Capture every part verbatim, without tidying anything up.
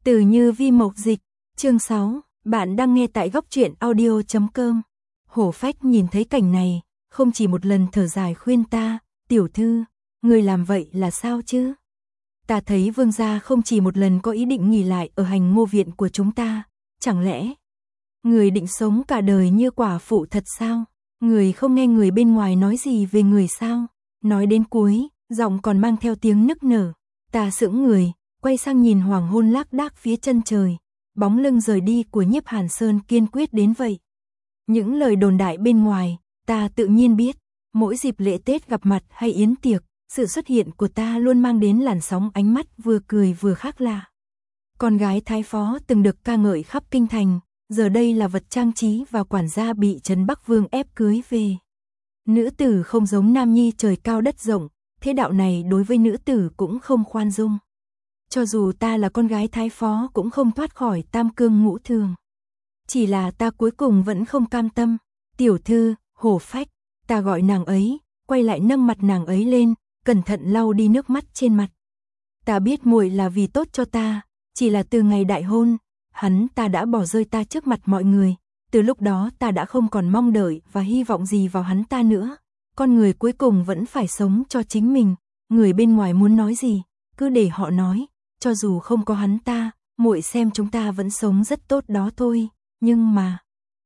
Từ Như Vi Mộc Dịch, chương sáu, bạn đang nghe tại góc truyện audio chấm com. Hổ Phách nhìn thấy cảnh này, không chỉ một lần thở dài khuyên ta, tiểu thư, người làm vậy là sao chứ? Ta thấy vương gia không chỉ một lần có ý định nghỉ lại ở hành ngô viện của chúng ta, chẳng lẽ người định sống cả đời như quả phụ thật sao? Người không nghe người bên ngoài nói gì về người sao? Nói đến cuối, giọng còn mang theo tiếng nức nở. Ta sững người, quay sang nhìn hoàng hôn lác đác phía chân trời, bóng lưng rời đi của Nhiếp Hàn Sơn kiên quyết đến vậy. Những lời đồn đại bên ngoài, ta tự nhiên biết, mỗi dịp lễ Tết gặp mặt hay yến tiệc, sự xuất hiện của ta luôn mang đến làn sóng ánh mắt vừa cười vừa khác lạ. Con gái thái phó từng được ca ngợi khắp kinh thành, giờ đây là vật trang trí và quản gia bị Trấn Bắc Vương ép cưới về. Nữ tử không giống nam nhi trời cao đất rộng, thế đạo này đối với nữ tử cũng không khoan dung. Cho dù ta là con gái thái phó cũng không thoát khỏi tam cương ngũ thường. Chỉ là ta cuối cùng vẫn không cam tâm. Tiểu thư, Hổ Phách, ta gọi nàng ấy, quay lại nâng mặt nàng ấy lên, cẩn thận lau đi nước mắt trên mặt. Ta biết muội là vì tốt cho ta, chỉ là từ ngày đại hôn, hắn ta đã bỏ rơi ta trước mặt mọi người. Từ lúc đó ta đã không còn mong đợi và hy vọng gì vào hắn ta nữa. Con người cuối cùng vẫn phải sống cho chính mình. Người bên ngoài muốn nói gì, cứ để họ nói. Cho dù không có hắn ta, muội xem chúng ta vẫn sống rất tốt đó thôi. Nhưng mà,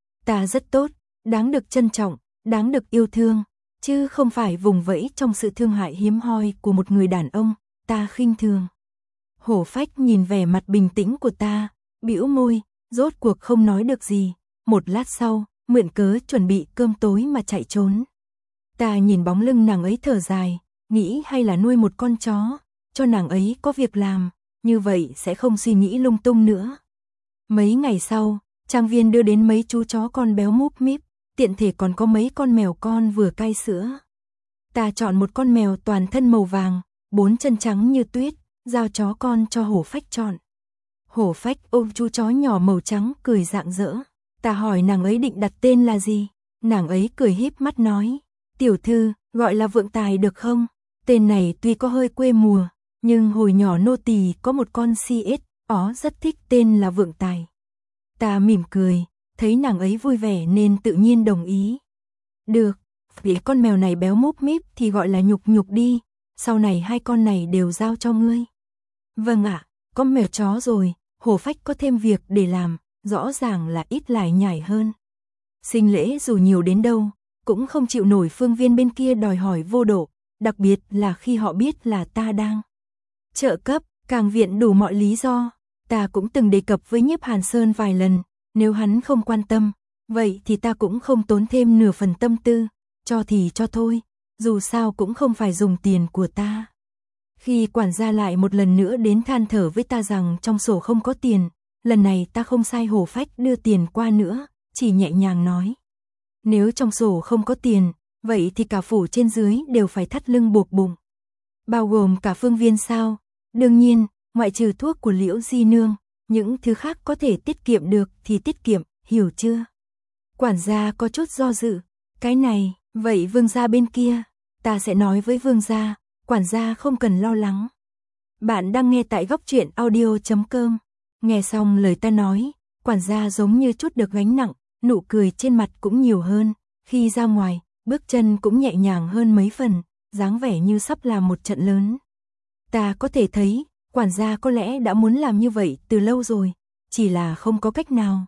ta rất tốt, đáng được trân trọng, đáng được yêu thương, chứ không phải vùng vẫy trong sự thương hại hiếm hoi của một người đàn ông, ta khinh thường. Hổ Phách nhìn vẻ mặt bình tĩnh của ta, bĩu môi, rốt cuộc không nói được gì. Một lát sau, mượn cớ chuẩn bị cơm tối mà chạy trốn. Ta nhìn bóng lưng nàng ấy thở dài, nghĩ hay là nuôi một con chó, cho nàng ấy có việc làm, như vậy sẽ không suy nghĩ lung tung nữa. Mấy ngày sau, trang viên đưa đến mấy chú chó con béo múp míp, tiện thể còn có mấy con mèo con vừa cai sữa. Ta chọn một con mèo toàn thân màu vàng, bốn chân trắng như tuyết, giao chó con cho Hổ Phách chọn. Hổ Phách ôm chú chó nhỏ màu trắng cười rạng rỡ. Ta hỏi nàng ấy định đặt tên là gì, nàng ấy cười híp mắt nói, tiểu thư, gọi là Vượng Tài được không? Tên này tuy có hơi quê mùa, nhưng hồi nhỏ nô tỳ có một con si ếch, ó rất thích tên là Vượng Tài. Ta mỉm cười, thấy nàng ấy vui vẻ nên tự nhiên đồng ý. Được, vì con mèo này béo múp míp thì gọi là Nhục Nhục đi, sau này hai con này đều giao cho ngươi. Vâng ạ, có mèo chó rồi, Hổ Phách có thêm việc để làm, rõ ràng là ít lải nhải hơn. Sinh lễ dù nhiều đến đâu, cũng không chịu nổi phương viên bên kia đòi hỏi vô độ, đặc biệt là khi họ biết là ta đang trợ cấp, càng viện đủ mọi lý do. Ta cũng từng đề cập với Nhiếp Hàn Sơn vài lần, nếu hắn không quan tâm, vậy thì ta cũng không tốn thêm nửa phần tâm tư, cho thì cho thôi, dù sao cũng không phải dùng tiền của ta. Khi quản gia lại một lần nữa đến than thở với ta rằng trong sổ không có tiền, lần này ta không sai Hổ Phách đưa tiền qua nữa, chỉ nhẹ nhàng nói. Nếu trong sổ không có tiền, vậy thì cả phủ trên dưới đều phải thắt lưng buộc bụng. Bao gồm cả phương viên sao? Đương nhiên, ngoại trừ thuốc của Liễu Di Nương, những thứ khác có thể tiết kiệm được thì tiết kiệm, hiểu chưa? Quản gia có chút do dự, cái này, vậy vương gia bên kia, ta sẽ nói với vương gia, quản gia không cần lo lắng. Bạn đang nghe tại góc truyện audio chấm com. Nghe xong lời ta nói, quản gia giống như chút được gánh nặng, nụ cười trên mặt cũng nhiều hơn, khi ra ngoài, bước chân cũng nhẹ nhàng hơn mấy phần, dáng vẻ như sắp làm một trận lớn. Ta có thể thấy, quản gia có lẽ đã muốn làm như vậy từ lâu rồi, chỉ là không có cách nào.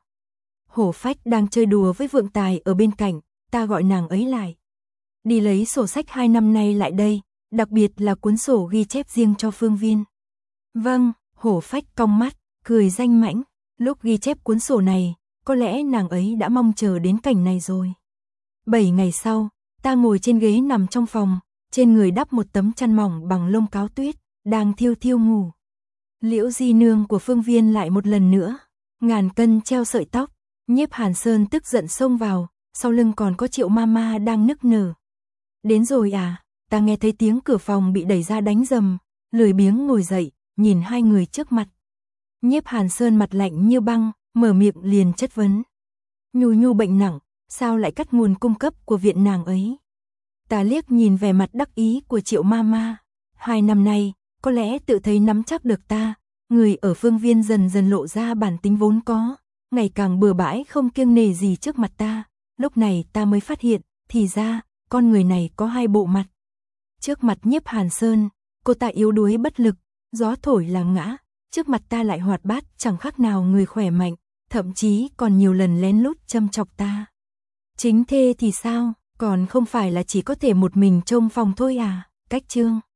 Hổ Phách đang chơi đùa với Vượng Tài ở bên cạnh, ta gọi nàng ấy lại. Đi lấy sổ sách hai năm nay lại đây, đặc biệt là cuốn sổ ghi chép riêng cho phương viên. Vâng, Hổ Phách cong mắt, cười danh mãnh, lúc ghi chép cuốn sổ này, có lẽ nàng ấy đã mong chờ đến cảnh này rồi. Bảy ngày sau, ta ngồi trên ghế nằm trong phòng, trên người đắp một tấm chăn mỏng bằng lông cáo tuyết, đang thiêu thiêu ngủ. Liễu Di Nương của phương viên lại một lần nữa, ngàn cân treo sợi tóc, Nhiếp Hàn Sơn tức giận xông vào, sau lưng còn có Triệu Mama đang nức nở. Đến rồi à, ta nghe thấy tiếng cửa phòng bị đẩy ra đánh rầm, lười biếng ngồi dậy, nhìn hai người trước mặt. Nhiếp Hàn Sơn mặt lạnh như băng, mở miệng liền chất vấn. Nhu Nhu bệnh nặng, sao lại cắt nguồn cung cấp của viện nàng ấy? Ta liếc nhìn vẻ mặt đắc ý của Triệu Mama, hai năm nay, có lẽ tự thấy nắm chắc được ta, Người ở Phương Viên dần dần lộ ra bản tính vốn có, ngày càng bừa bãi không kiêng nể gì trước mặt ta, lúc này ta mới phát hiện, thì ra, con người này có hai bộ mặt. Trước mặt Nhiếp Hàn Sơn, cô ta yếu đuối bất lực, gió thổi là ngã, trước mặt ta lại hoạt bát chẳng khác nào người khỏe mạnh, thậm chí còn nhiều lần lén lút châm chọc ta. Chính thê thì sao, còn không phải là chỉ có thể một mình trông phòng thôi à, cách chương.